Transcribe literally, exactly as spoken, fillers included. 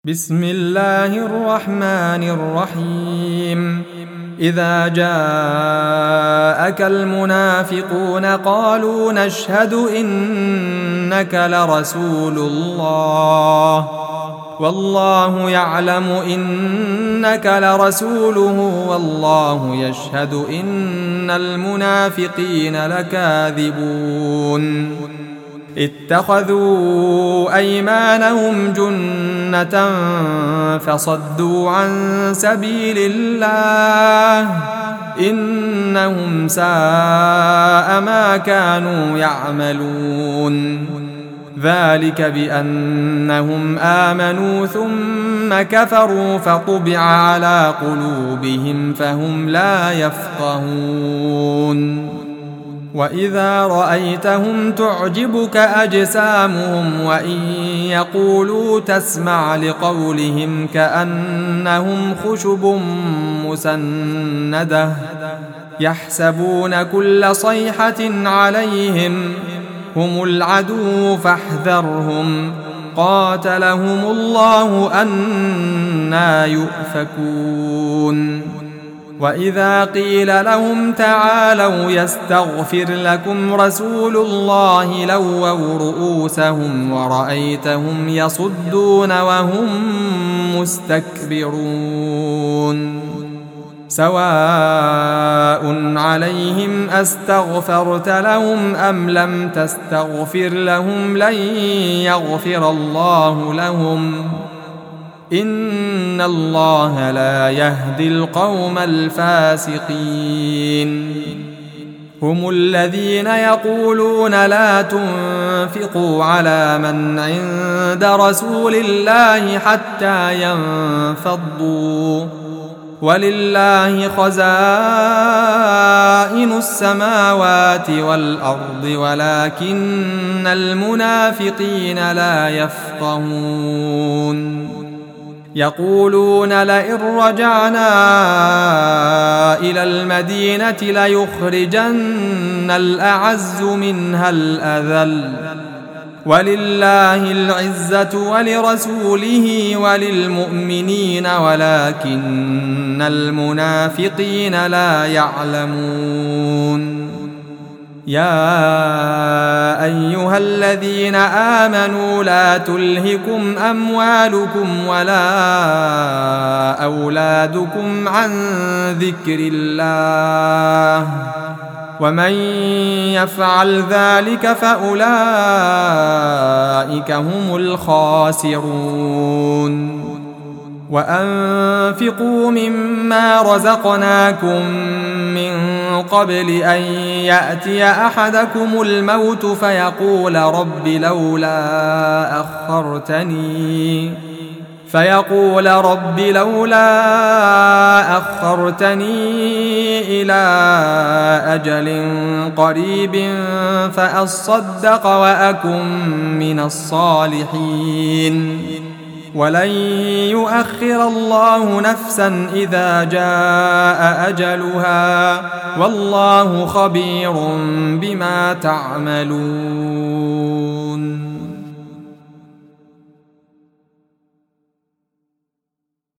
بسم الله الرحمن الرحيم إذا جاءك المنافقون قالوا نشهد إنك لرسول الله والله يعلم إنك لرسوله والله يشهد إن المنافقين لكاذبون اتخذوا أيمانهم جنة فصدوا عن سبيل الله إنهم ساء ما كانوا يعملون ذلك بأنهم آمنوا ثم كفروا فطبع على قلوبهم فهم لا يفقهون وإذا رأيتهم تعجبك أجسامهم وإن يقولوا تسمع لقولهم كأنهم خشب مسندة يحسبون كل صيحة عليهم هم العدو فاحذرهم قاتلهم الله أنى يؤفكون وإذا قيل لهم تعالوا يستغفر لكم رسول الله لووا رؤوسهم ورأيتهم يصدون وهم مستكبرون سواء عليهم أستغفرت لهم أم لم تستغفر لهم لن يغفر الله لهم إن الله لا يهدي القوم الفاسقين هم الذين يقولون لا تنفقوا على من عند رسول الله حتى ينفضوا ولله خزائن السماوات والأرض ولكن المنافقين لا يفقهون يقولون لئن رجعنا إلى المدينة ليخرجن الأعز منها الأذل ولله العزة ولرسوله وللمؤمنين ولكن المنافقين لا يعلمون يا أيها الذين آمنوا لا تلهكم أموالكم ولا أولادكم عن ذكر الله ومن يفعل ذلك فأولئك هم الخاسرون وأنفقوا مما رزقناكم من قبل أن يأتي أحدكم الموت فيقول رب لولا أخرتني فيقول رب لولا أخرتني إلى أجل قريب فأصدق وأكن من الصالحين ولن يؤخر الله نفسا إذا جاء أجلها والله خبير بما تعملون.